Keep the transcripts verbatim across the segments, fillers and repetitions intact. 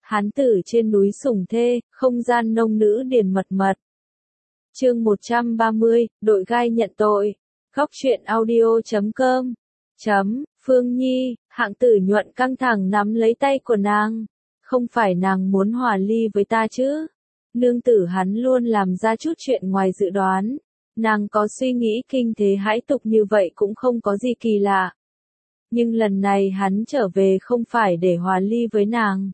Hán tử trên núi sủng thê, không gian nông nữ điền mật mật. Chương một trăm ba mươi, đội gai nhận tội. Góc truyện audio chấm com. Chấm, Phương Nhi, hạng tử nhuận căng thẳng nắm lấy tay của nàng. Không phải nàng muốn hòa ly với ta chứ? Nương tử hắn luôn làm ra chút chuyện ngoài dự đoán. Nàng có suy nghĩ kinh thế hãi tục như vậy cũng không có gì kỳ lạ. Nhưng lần này hắn trở về không phải để hòa ly với nàng.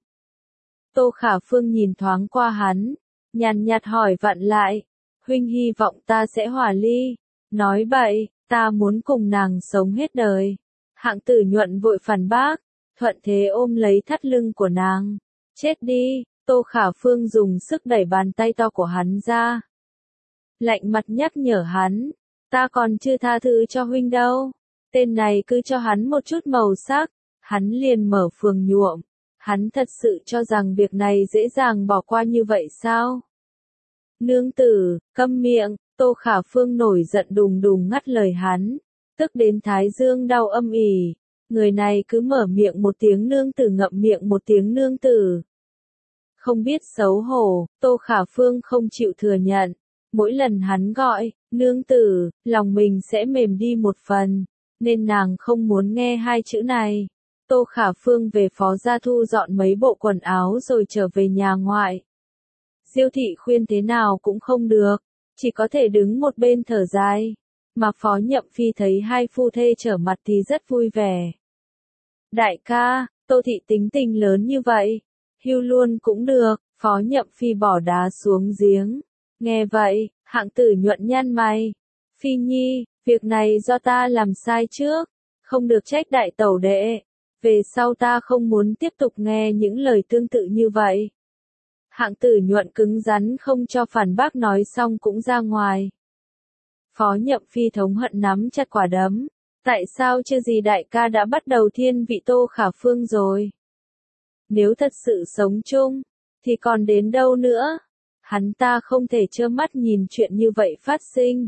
Tô Khả Phương nhìn thoáng qua hắn, nhàn nhạt hỏi vặn lại, huynh hy vọng ta sẽ hòa ly. Nói bậy, ta muốn cùng nàng sống hết đời. Hạng tử nhuận vội phản bác, thuận thế ôm lấy thắt lưng của nàng. Chết đi, Tô Khả Phương dùng sức đẩy bàn tay to của hắn ra. Lạnh mặt nhắc nhở hắn, ta còn chưa tha thứ cho huynh đâu. Tên này cứ cho hắn một chút màu sắc, hắn liền mở phường nhuộm. Hắn thật sự cho rằng việc này dễ dàng bỏ qua như vậy sao? Nương tử, câm miệng, Tô Khả Phương nổi giận đùng đùng ngắt lời hắn, tức đến thái dương đau âm ỉ. Người này cứ mở miệng một tiếng nương tử ngậm miệng một tiếng nương tử. Không biết xấu hổ, Tô Khả Phương không chịu thừa nhận. Mỗi lần hắn gọi, nương tử, lòng mình sẽ mềm đi một phần, nên nàng không muốn nghe hai chữ này. Tô Khả Phương về Phó Gia thu dọn mấy bộ quần áo rồi trở về nhà ngoại. Diêu thị khuyên thế nào cũng không được, chỉ có thể đứng một bên thở dài. Mà Phó Nhậm Phi thấy hai phu thê trở mặt thì rất vui vẻ. Đại ca, Tô thị tính tình lớn như vậy, hưu luôn cũng được. Phó Nhậm Phi bỏ đá xuống giếng. Nghe vậy, hạng tử nhuận nhăn mày. Phi Nhi, việc này do ta làm sai trước, không được trách đại tẩu đệ. Về sau ta không muốn tiếp tục nghe những lời tương tự như vậy. Hạng tử nhuận cứng rắn không cho phản bác, nói xong cũng ra ngoài. Phó Nhậm Phi thống hận nắm chặt quả đấm. Tại sao chưa gì đại ca đã bắt đầu thiên vị Tô Khả Phương rồi? Nếu thật sự sống chung, thì còn đến đâu nữa? Hắn ta không thể trơ mắt nhìn chuyện như vậy phát sinh.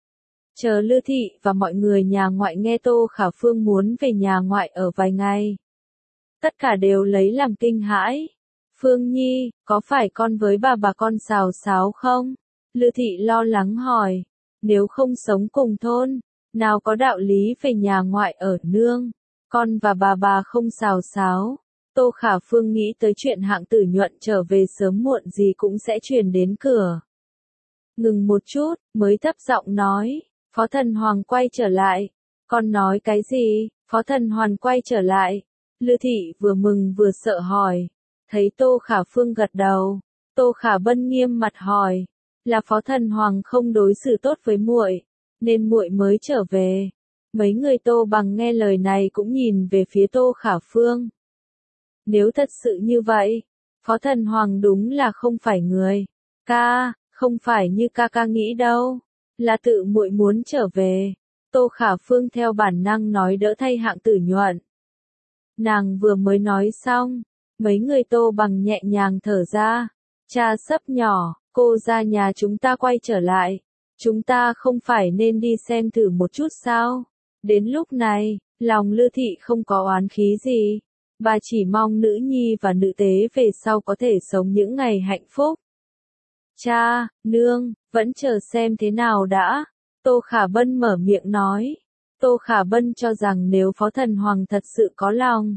Chờ Lư Thị và mọi người nhà ngoại nghe Tô Khả Phương muốn về nhà ngoại ở vài ngày. Tất cả đều lấy làm kinh hãi. Phương Nhi, có phải con với bà bà con xào xáo không? Lư Thị lo lắng hỏi. Nếu không sống cùng thôn, nào có đạo lý về nhà ngoại ở nương. Con và bà bà không xào xáo. Tô Khả Phương nghĩ tới chuyện hạng tử nhuận trở về sớm muộn gì cũng sẽ truyền đến cửa. Ngừng một chút, mới thấp giọng nói. Phó Thần Hoàng quay trở lại. Con nói cái gì? Phó Thần Hoàng quay trở lại. Lư Thị vừa mừng vừa sợ hỏi. Thấy Tô Khả Phương gật đầu. Tô Khả Bân nghiêm mặt hỏi. Là Phó Thần Hoàng không đối xử tốt với muội, nên muội mới trở về. Mấy người Tô Bằng nghe lời này cũng nhìn về phía Tô Khả Phương. Nếu thật sự như vậy, Phó Thần Hoàng đúng là không phải người. Ca, không phải như ca ca nghĩ đâu. Là tự muội muốn trở về. Tô Khả Phương theo bản năng nói đỡ thay hạng tử nhuận. Nàng vừa mới nói xong, mấy người Tô Bằng nhẹ nhàng thở ra. Cha sấp nhỏ, cô ra nhà chúng ta quay trở lại. Chúng ta không phải nên đi xem thử một chút sao? Đến lúc này, lòng Lư Thị không có oán khí gì. Bà chỉ mong nữ nhi và nữ tế về sau có thể sống những ngày hạnh phúc. Cha, nương, vẫn chờ xem thế nào đã. Tô Khả Bân mở miệng nói. Tô Khả Bân cho rằng nếu Phó Thần Hoàng thật sự có lòng,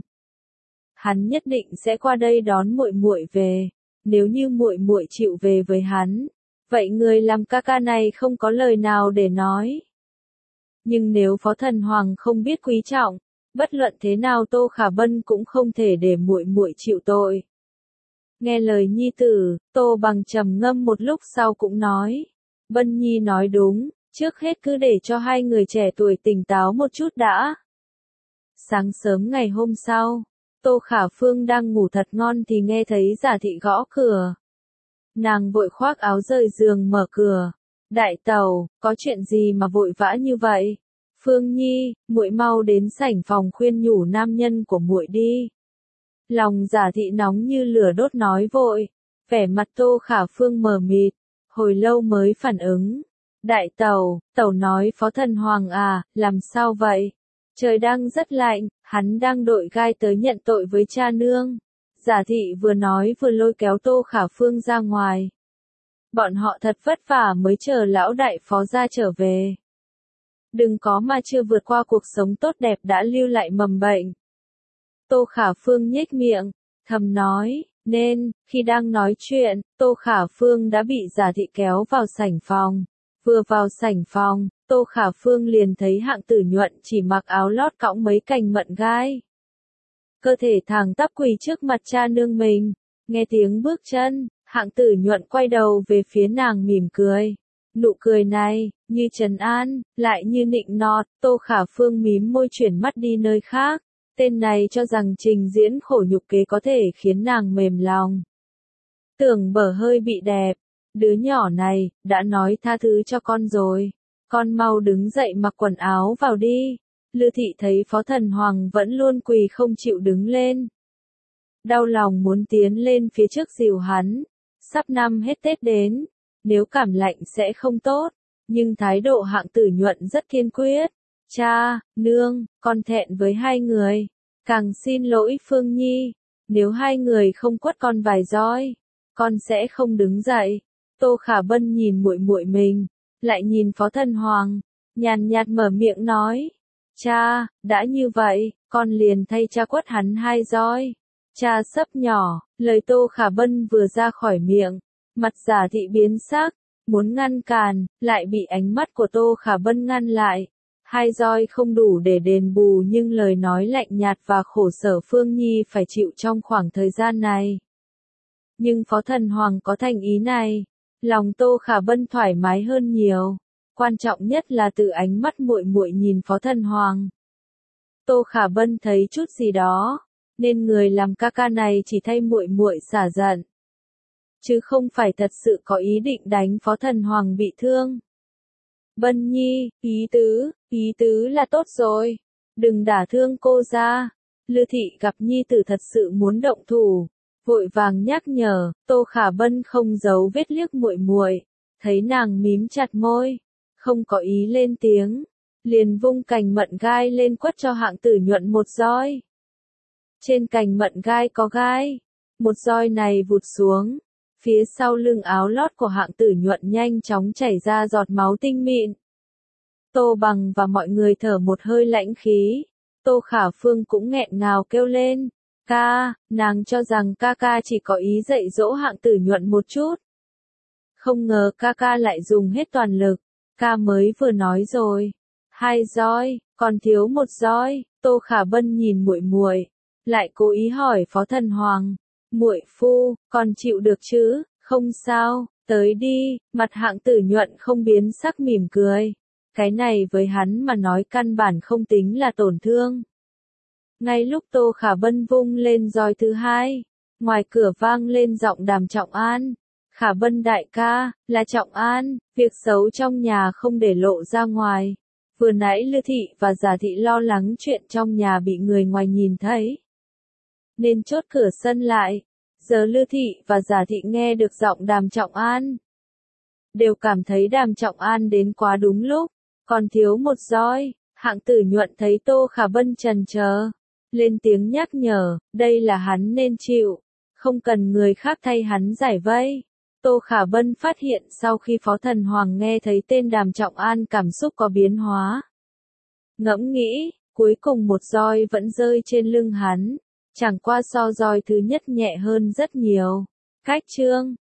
hắn nhất định sẽ qua đây đón muội muội về. Nếu như muội muội chịu về với hắn, vậy người làm ca ca này không có lời nào để nói. Nhưng nếu Phó Thần Hoàng không biết quý trọng, bất luận thế nào Tô Khả Bân cũng không thể để muội muội chịu tội. Nghe lời nhi tử, Tô Bằng trầm ngâm một lúc sau cũng nói. Bân Nhi nói đúng, trước hết cứ để cho hai người trẻ tuổi tỉnh táo một chút đã. Sáng sớm ngày hôm sau, Tô Khả Phương đang ngủ thật ngon thì nghe thấy Giả Thị gõ cửa. Nàng vội khoác áo rời giường mở cửa. Đại tẩu, có chuyện gì mà vội vã như vậy? Phương Nhi, muội mau đến sảnh phòng khuyên nhủ nam nhân của muội đi. Lòng Giả Thị nóng như lửa đốt nói vội. Vẻ mặt Tô Khả Phương mờ mịt, hồi lâu mới phản ứng. Đại tẩu, tẩu nói Phó Thần Hoàng à, làm sao vậy? Trời đang rất lạnh, hắn đang đội gai tới nhận tội với cha nương. Giả thị vừa nói vừa lôi kéo Tô Khả Phương ra ngoài. Bọn họ thật vất vả mới chờ lão đại phó gia trở về. Đừng có mà chưa vượt qua cuộc sống tốt đẹp đã lưu lại mầm bệnh. Tô Khả Phương nhếch miệng, thầm nói, nên, khi đang nói chuyện, Tô Khả Phương đã bị Giả thị kéo vào sảnh phòng. Vừa vào sảnh phòng, Tô Khả Phương liền thấy Hạng Tử Nhuận chỉ mặc áo lót cõng mấy cành mận gai. Cơ thể thẳng tắp quỳ trước mặt cha nương mình. Nghe tiếng bước chân, Hạng Tử Nhuận quay đầu về phía nàng mỉm cười. Nụ cười này, như trấn an, lại như nịnh nọt. Tô Khả Phương mím môi chuyển mắt đi nơi khác. Tên này cho rằng trình diễn khổ nhục kế có thể khiến nàng mềm lòng. Tưởng Bở hơi bị đẹp. Đứa nhỏ này, đã nói tha thứ cho con rồi. Con mau đứng dậy mặc quần áo vào đi. Lư thị thấy Phó Thần Hoàng vẫn luôn quỳ không chịu đứng lên. Đau lòng muốn tiến lên phía trước dìu hắn. Sắp năm hết Tết đến, nếu cảm lạnh sẽ không tốt. Nhưng thái độ Hạng Tử Nhuận rất kiên quyết. Cha, nương, con thẹn với hai người. Càng xin lỗi Phương Nhi. Nếu hai người không quất con vài roi, con sẽ không đứng dậy. Tô Khả Bân nhìn muội muội mình, lại nhìn Phó Thần Hoàng, nhàn nhạt mở miệng nói. Cha, đã như vậy, con liền thay cha quất hắn hai roi. Cha sấp nhỏ, lời Tô Khả Bân vừa ra khỏi miệng, mặt Giả thị biến sắc, muốn ngăn cản, lại bị ánh mắt của Tô Khả Bân ngăn lại. Hai roi không đủ để đền bù nhưng lời nói lạnh nhạt và khổ sở Phương Nhi phải chịu trong khoảng thời gian này. Nhưng Phó Thần Hoàng có thành ý này, lòng Tô Khả Bân thoải mái hơn nhiều. Quan trọng nhất là từ ánh mắt muội muội nhìn Phó Thần Hoàng. Tô Khả Bân thấy chút gì đó, nên người làm ca ca này chỉ thay muội muội xả giận, chứ không phải thật sự có ý định đánh Phó Thần Hoàng bị thương. Bân Nhi, ý tứ, ý tứ là tốt rồi, đừng đả thương cô ra. Lư thị gặp nhi tử thật sự muốn động thủ, vội vàng nhắc nhở. Tô Khả Bân không giấu vết liếc muội muội, thấy nàng mím chặt môi, không có ý lên tiếng, liền vung cành mận gai lên quất cho Hạng Tử Nhuận một roi. Trên cành mận gai có gai, một roi này vụt xuống, phía sau lưng áo lót của Hạng Tử Nhuận nhanh chóng chảy ra giọt máu tinh mịn. Tô Bằng và mọi người thở một hơi lãnh khí. Tô Khả Phương cũng nghẹn ngào kêu lên. Ca, nàng cho rằng ca ca chỉ có ý dạy dỗ Hạng Tử Nhuận một chút. Không ngờ ca ca lại dùng hết toàn lực. Ca mới vừa nói rồi. Hai roi, còn thiếu một roi. Tô Khả Bân nhìn muội muội, lại cố ý hỏi Phó Thần Hoàng. Muội phu, còn chịu được chứ? Không sao, tới đi. Mặt Hạng Tử Nhuận không biến sắc mỉm cười. Cái này với hắn mà nói căn bản không tính là tổn thương. Ngay lúc Tô Khả Bân vung lên roi thứ hai, ngoài cửa vang lên giọng Đàm Trọng An. Khả Bân đại ca, là Trọng An, việc xấu trong nhà không để lộ ra ngoài. Vừa nãy Lư thị và Giả thị lo lắng chuyện trong nhà bị người ngoài nhìn thấy, nên chốt cửa sân lại. Giờ Lư thị và Giả thị nghe được giọng Đàm Trọng An, đều cảm thấy Đàm Trọng An đến quá đúng lúc, còn thiếu một roi. Hạng Tử Nhuận thấy Tô Khả Bân chần chờ, lên tiếng nhắc nhở, đây là hắn nên chịu, không cần người khác thay hắn giải vây. Tô Khả Bân phát hiện sau khi Phó Thần Hoàng nghe thấy tên Đàm Trọng An cảm xúc có biến hóa. Ngẫm nghĩ, cuối cùng một roi vẫn rơi trên lưng hắn, chẳng qua so roi thứ nhất nhẹ hơn rất nhiều. Cách chương